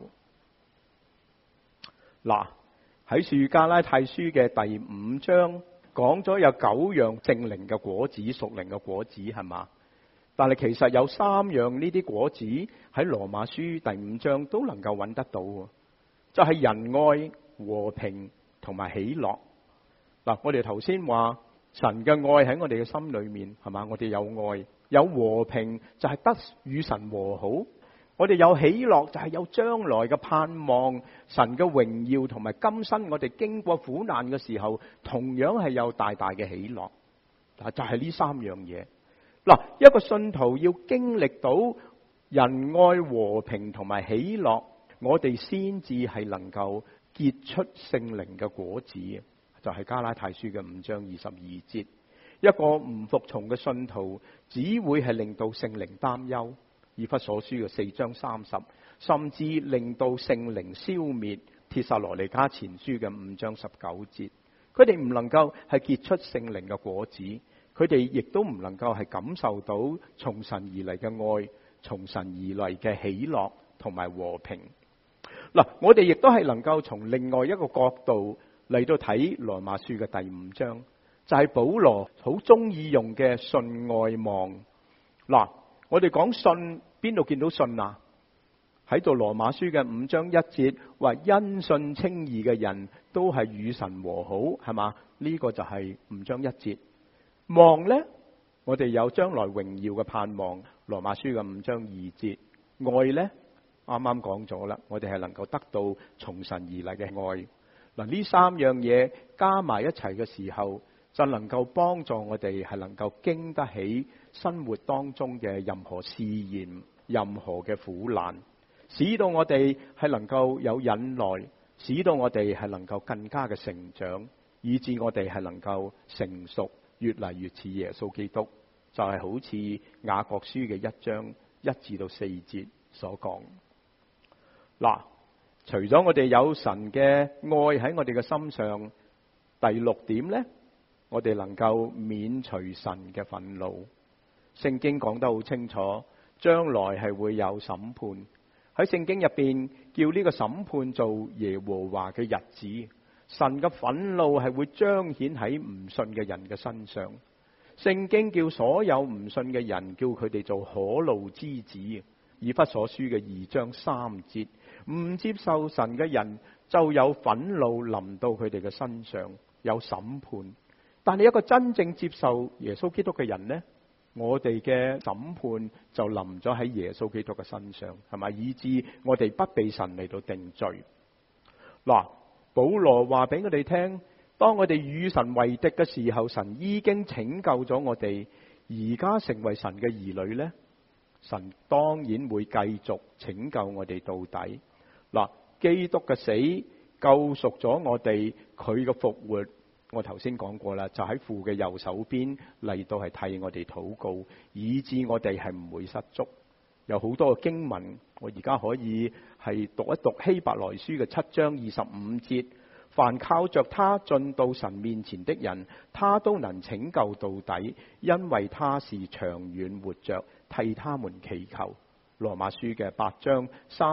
嗱，喺《加拉太書》嘅第5章講咗有9樣聖靈嘅果子，屬靈嘅果子，係嘛？但係其實有3樣呢啲果子喺羅馬書第5章都能夠揾得到，就係仁愛、和平同埋喜樂。嗱，我哋頭先話神嘅愛喺我哋嘅心裏面，係嘛？我哋有愛，有和平，就係得與神和好。我哋有喜樂，就係有將來嘅盼望，神嘅榮耀同埋今生我哋經過苦難嘅時候，同樣係有大大嘅喜樂。嗱，就係呢三樣嘢。嗱，一個信徒要經歷到仁愛、和平同埋喜樂，我哋先至係能夠結出聖靈嘅果子。就係加拉太書嘅5章22節，一個唔服從嘅信徒，只會係令到聖靈擔憂。以弗所書嘅4章30，甚至令到聖靈消滅。帖撒羅尼迦前書嘅5章19節，佢哋唔能夠係結出聖靈嘅果子，佢哋亦都唔能夠係感受到從神而嚟嘅愛，從神而嚟嘅喜樂同埋和平。嗱，我哋亦都係能夠從另外一個角度嚟到睇羅馬書嘅第5章，就係保羅好中意用嘅信愛望。嗱，我哋講信，邊度見到信啊？喺度羅馬書嘅5章1節話，因信稱義嘅人都係與神和好，係嘛？呢個就係5章1節。望呢，我哋有將來榮耀嘅盼望。羅馬書嘅5章2節。愛呢，啱啱講咗啦，我哋係能夠得到從神而嚟嘅愛。嗱，呢三樣嘢加埋一齊嘅時候，就能夠幫助我哋係能夠經得起生活當中嘅任何試驗、任何嘅苦難，使到我哋係能夠有忍耐，使到我哋係能夠更加嘅成長，以致我哋係能夠成熟，越嚟越似耶穌基督。就係好似雅各書嘅1章1至到4節所講。嗱，除咗我哋有神嘅愛喺我哋嘅心上，第6點呢，我哋能夠免除神嘅憤怒。聖經講得好清楚，將來係會有審判。喺聖經入邊叫呢個審判做耶和華嘅日子，神嘅憤怒係會彰顯喺唔信嘅人嘅身上。聖經叫所有唔信嘅人，叫佢哋做可怒之子。以弗所書嘅2章3節，唔接受神嘅人就有憤怒臨到佢哋嘅身上，有審判。但係一個真正接受耶穌基督嘅人呢，我哋嘅審判就臨咗喺耶穌基督嘅身上，係咪？以致我哋不被神嚟到定罪。嗱，保羅話俾我哋聽，當我哋與神為敵嘅時候，神已經拯救咗我哋，而家成為神嘅兒女呢，神當然會繼續拯救我哋到底。嗱，基督嘅死救贖咗我哋，佢嘅復活，我頭先講過啦，就喺父嘅右手邊嚟到係替我哋禱告，以致我哋係唔會失足。有好多嘅經文，我而家可以係讀一讀希伯來書嘅7章25節。凡靠着他進到神面前的人，他都能拯救到底，因為他是長遠活着，替他們祈求。羅馬書嘅8章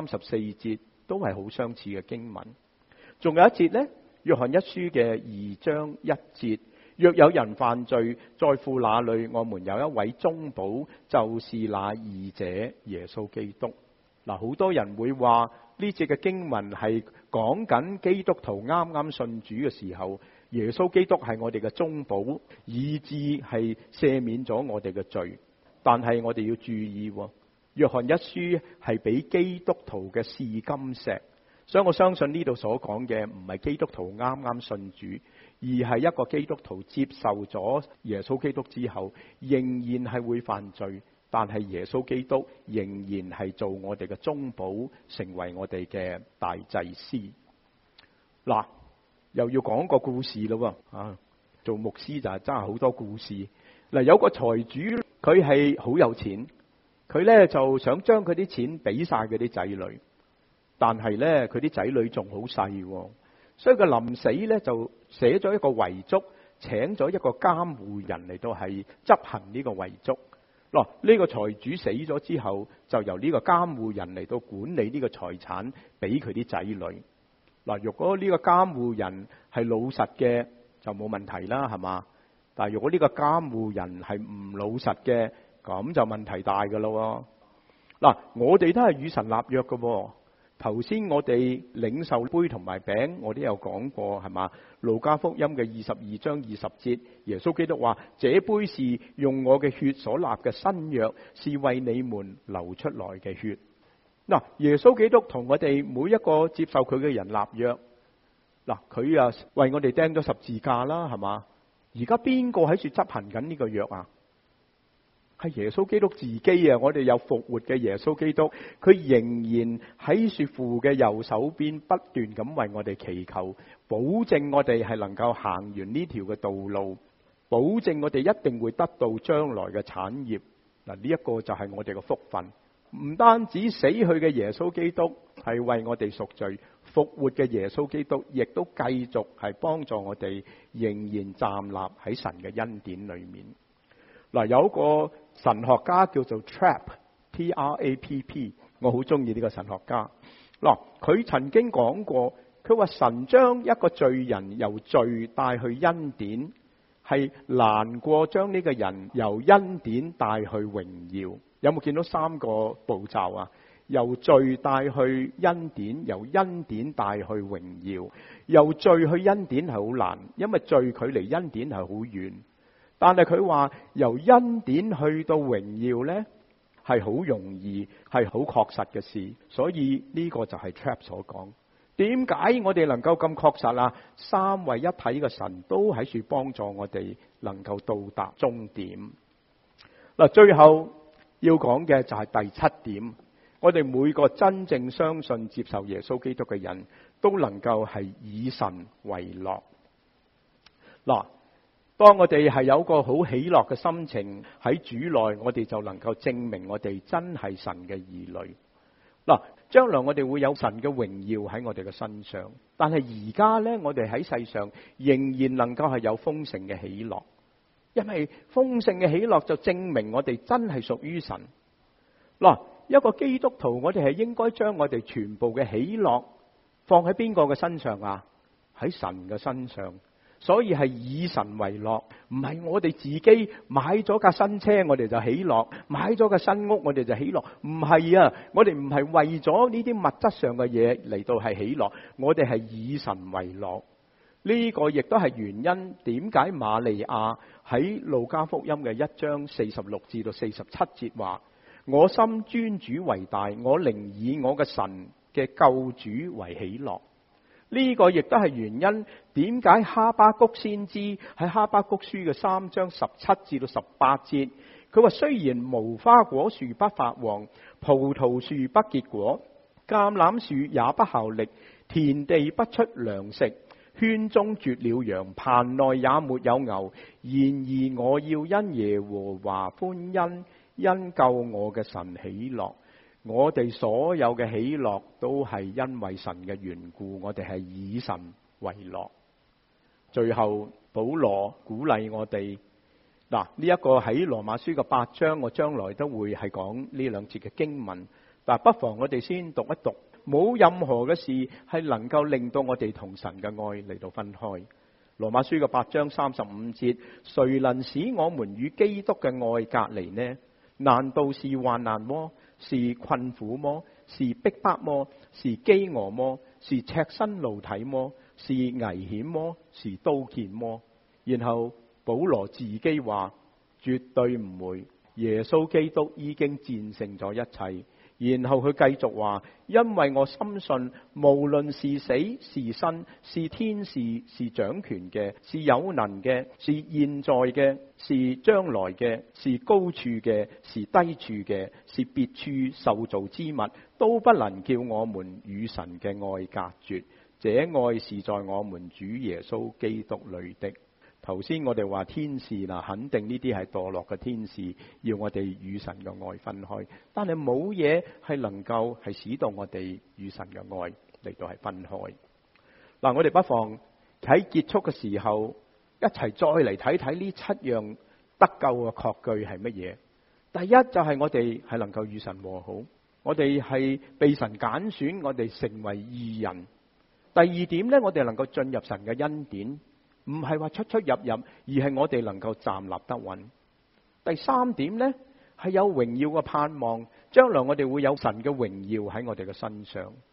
34節都係好相似嘅經文。仲有一節呢，約翰一書嘅2章1節，若有人犯罪，在父那裏，我們有一位中保，就是那義者耶穌基督。嗱，好多人會話呢節嘅經文係講緊基督徒啱啱信主嘅時候，耶穌基督係我哋嘅中保，以致係赦免咗我哋嘅罪。但係我哋要注意，約翰一書係俾基督徒嘅試金石，所以我相信呢度所講嘅唔係基督徒啱啱信主，而係一個基督徒接受咗耶穌基督之後，仍然係會犯罪。但係耶穌基督仍然係做我哋嘅中保，成為我哋嘅大祭司。嗱，又要講個故事咯，做牧師就係真係好多故事。嗱，有個財主，佢係好有錢，佢呢就想將佢啲錢俾晒佢啲仔女，但係呢，佢啲仔女仲好細，所以佢臨死呢就寫咗一個遺囑，請咗一個監護人嚟到係執行呢個遺囑。嗱，呢個財主死咗之後，就由呢個監護人嚟到管理呢個財產，俾佢啲仔女。嗱，如果呢個監護人係老實嘅，就冇問題啦，係嘛？但係如果呢個監護人係唔老實嘅，咁就問題大噶咯。嗱，我哋都係與神立約噶， 頭先我哋領受杯同埋餅，我都有講過係嘛？路加福音嘅22章20節，耶穌基督話：這杯是用我嘅血所立嘅新約，是為你們流出來嘅血。嗱，耶穌基督同我哋每一個接受佢嘅人立約。嗱，佢啊為我哋釘咗十字架啦，係嘛？而家邊個喺處執行緊呢個約啊？係耶穌基督自己啊！我哋有復活嘅耶穌基督，佢仍然喺說父嘅右手邊不斷咁為我哋祈求，保證我哋係能夠行完呢條嘅道路，保證我哋一定會得到將來嘅產業。嗱，呢一個就係我哋嘅福分。唔單止死去嘅耶穌基督係為我哋贖罪，復活嘅耶穌基督亦都繼續係幫助我哋仍然站立喺神嘅恩典裏面。嗱，有一個神學家叫做 Trapp，T-R-A-P-P， 我好中意呢個神學家。嗱，佢曾經講過，佢話神將一個罪人由罪帶去恩典，係難過將呢個人由恩典帶去榮耀。有冇見到三個步驟啊？由罪帶去恩典，由恩典帶去榮耀。由罪去恩典係好難，因為罪距離恩典係好遠。但係佢話由恩典去到榮耀呢，係好容易，係好確實嘅事。所以呢個就係 Trapp 所講。點解我哋能夠咁確實啊？三位一體嘅神都喺處幫助我哋能夠到達終點。嗱，最後要講嘅就係第七點，我哋每個真正相信接受耶穌基督嘅人都能夠係以神為樂。嗱，當我哋係有個好喜樂嘅心情喺主內，我哋就能夠證明我哋真係神嘅兒女。嗱，將來我哋會有神嘅榮耀喺我哋嘅身上，但係而家呢，我哋喺世上仍然能夠係有豐盛嘅喜樂，因為豐盛嘅喜樂就證明我哋真係屬於神。嗱，一個基督徒，我哋係應該將我哋全部嘅喜樂放喺邊個嘅身上啊？喺神嘅身上。所以係以神為樂，唔係我哋自己買咗架新車我哋就喜樂，買咗架新屋我哋就喜樂。唔係啊，我哋唔係為咗呢啲物質上嘅嘢嚟到係喜樂，我哋係以神為樂。呢個亦都係原因點解瑪利亞喺路加福音嘅1章46至到47節話：我心尊主為大，我靈以我嘅神嘅救主為喜樂。呢個亦都係原因，點解哈巴谷先知喺哈巴谷書嘅3章17至到18節，佢話雖然無花果樹不發黃，葡萄樹不結果，橄欖樹也不效力，田地不出糧食，圈中絕了羊，棚內也沒有牛，然而我要因耶和華歡欣，因救我嘅神喜樂。我哋所有嘅喜樂都係因為神嘅緣故，我哋係以神為樂。最後保羅鼓勵我哋，嗱，呢一個喺羅馬書嘅8章，我將來都會係講呢2節嘅經文，但不妨我哋先讀一讀。冇任何嘅事係能夠令到我哋同神嘅愛嚟到分開。羅馬書嘅8章35節，誰能使我們與基督嘅愛隔離呢？難道是患難麼？是困苦麼？是逼迫麼？是飢餓麼？是赤身露體麼？是危險麼？是刀劍麼？然後保羅自己話絕對唔會，耶穌基督已經戰勝咗一切。然後佢繼續話，因為我深信無論是死是生，是天使是掌權嘅，是有能嘅，是現在嘅，是將來嘅，是高處嘅，是低處嘅，是別處受造之物，都不能叫我們與神嘅愛隔絕。這愛是在我們主耶穌基督裏的。頭先我哋話天使嗱，肯定呢啲係墮落嘅天使，要我哋與神嘅愛分開。但係冇嘢係能夠係使到我哋與神嘅愛嚟到係分開。嗱，我哋不妨喺結束嘅時候一齊再嚟睇睇呢7樣得救嘅確據係乜嘢。第一就係我哋係能夠與神和好，我哋係被神揀選，我哋成為義人。第二點呢，我哋能夠進入神嘅恩典。唔係話出出入入，而係我哋能夠站立得穩。第三點呢，係有榮耀嘅盼望，將來我哋會有神嘅榮耀喺我哋嘅身上。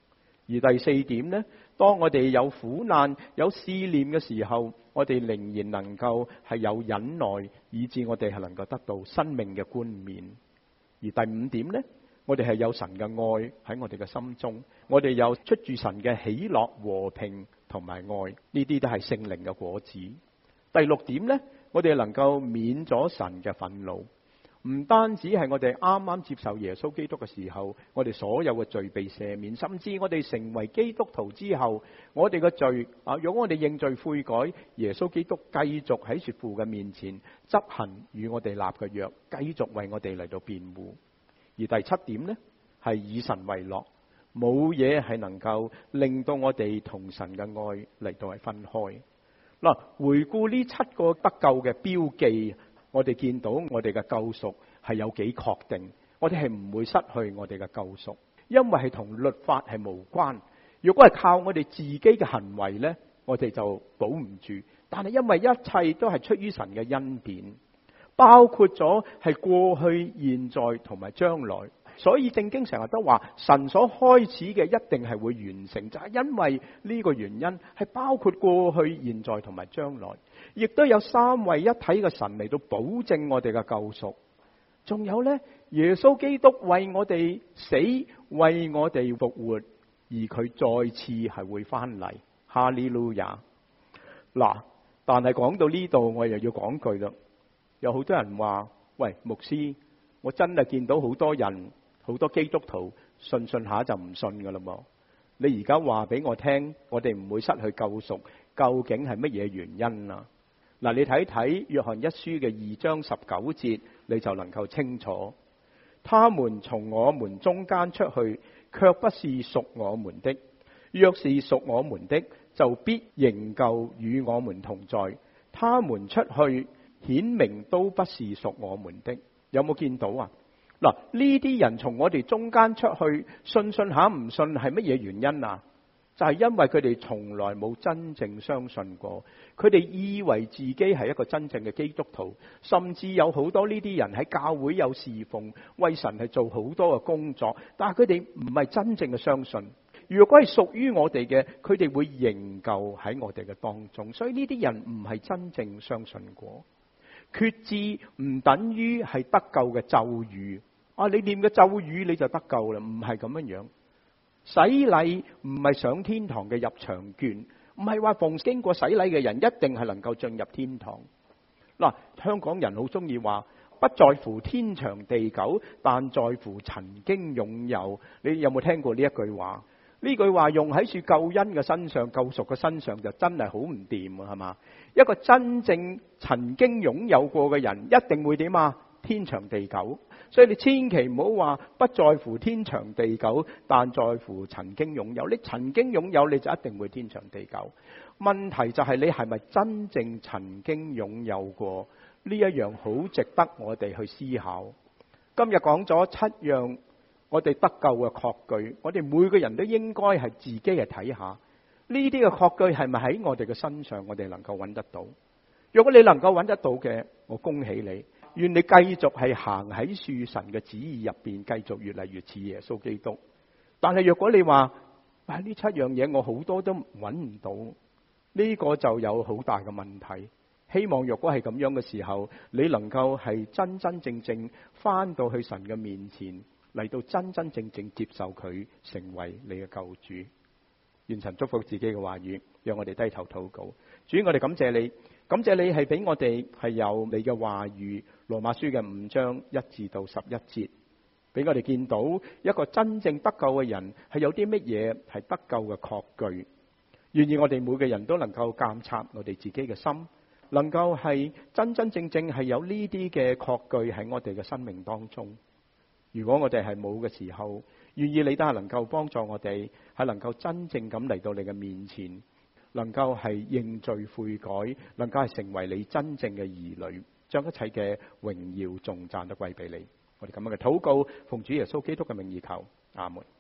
而第四點呢，當我哋有苦難、有試煉嘅時候，我哋仍然能夠係有忍耐，以致我哋係能夠得到生命嘅冠冕。而第五點呢，我哋係有神嘅愛喺我哋嘅心中，我哋有出住神嘅喜樂、和平同埋愛，呢啲都係聖靈嘅果子。第六點呢，我哋能夠免咗神嘅憤怒。唔單止係我哋啱啱接受耶穌基督嘅時候，我哋所有嘅罪被赦免，甚至我哋成為基督徒之後，我哋嘅罪如果我哋認罪悔改，耶穌基督繼續喺說父嘅面前執行與我哋立嘅約，繼續為我哋嚟到辯護。而第七點呢，係以神為樂，冇嘢係能夠令到我哋同神嘅愛嚟到係分開。嗱，回顧呢七個得救嘅標記，我哋見到我哋嘅救贖係有幾確定，我哋係唔會失去我哋嘅救贖，因為係同律法係無關。如果係靠我哋自己嘅行為呢，我哋就保唔住。但係因為一切都係出於神嘅恩典，包括咗係過去、現在同埋將來。所以聖經成日都話神所開始嘅一定係會完成，就係因為呢個原因，係包括過去、現在同埋將來，亦都有三位一體嘅神嚟到保證我哋嘅救贖。仲有呢，耶穌基督為我哋死，為我哋復活，而佢再次係會翻嚟。哈利路亞。嗱，但係講到呢度，我又要講句啦。有好多人話：喂，牧師，我真係見到好多人。好多基督徒信下就唔信噶啦噃，你而家話俾我聽，我哋唔會失去救贖，究竟係乜嘢原因啊？嗱，你睇睇約翰一書嘅2章19節，你就能夠清楚。他們從我們中間出去，卻不是屬我們的；若是屬我們的，就必仍舊與我們同在。他們出去，顯明都不是屬我們的。有冇見到啊？嗱，呢啲人從我哋中間出去，信下唔信係乜嘢原因啊？就係因為佢哋從來冇真正相信過，佢哋以為自己係一個真正嘅基督徒，甚至有好多呢啲人喺教會有侍奉，為神係做好多嘅工作，但係佢哋唔係真正嘅相信。如果係屬於我哋嘅，佢哋會仍舊喺我哋嘅當中，所以呢啲人唔係真正相信過。決志唔等於係得救嘅咒語。你念嘅咒語你就得救啦，唔係咁樣樣。洗禮唔係上天堂嘅入場券，唔係話逢經過洗禮嘅人一定係能夠進入天堂。嗱，香港人好中意話，不在乎天長地久，但在乎曾經擁有。你有冇聽過呢一句話？呢句話用喺住救恩嘅身上、救贖嘅身上，就真係好唔掂啊，係嘛？一個真正曾經擁有過嘅人，一定會點啊？天長地久。所以你千祈唔好話不在乎天長地久，但在乎曾經擁有。你曾經擁有，你就一定會天長地久。問題就係你係咪真正曾經擁有過？呢一樣好值得我哋去思考。今日講咗7樣我哋得救嘅確據，我哋每個人都應該係自己去睇下，呢啲嘅確據係咪喺我哋嘅身上，我哋能夠揾得到？如果你能夠揾得到嘅，我恭喜你。願你繼續係行喺樹神嘅旨意入邊，繼續越嚟越似耶穌基督。但係若果你話呢7樣嘢我好多都揾唔到，呢個就有好大嘅問題。希望若果係咁樣嘅時候，你能夠係真真正正翻到去神嘅面前，嚟到真真正正接受佢成為你嘅救主。願神祝福自己嘅話語，讓我哋低頭禱告。主，我哋感謝你，感謝你係俾我哋係有你嘅話語。羅馬書嘅5章1至到11節，俾我哋見到一個真正得救嘅人係有啲乜嘢係得救嘅確據。願意我哋每個人都能夠監察我哋自己嘅心，能夠係真真正正係有呢啲嘅確據喺我哋嘅生命當中。如果我哋係冇嘅時候，願意你都係能夠幫助我哋，係能夠真正咁嚟到你嘅面前，能夠係認罪悔改，能夠係成為你真正嘅兒女，將一切嘅榮耀頌讚都歸俾你。我哋咁樣嘅禱告，奉主耶穌基督嘅名義求，阿門。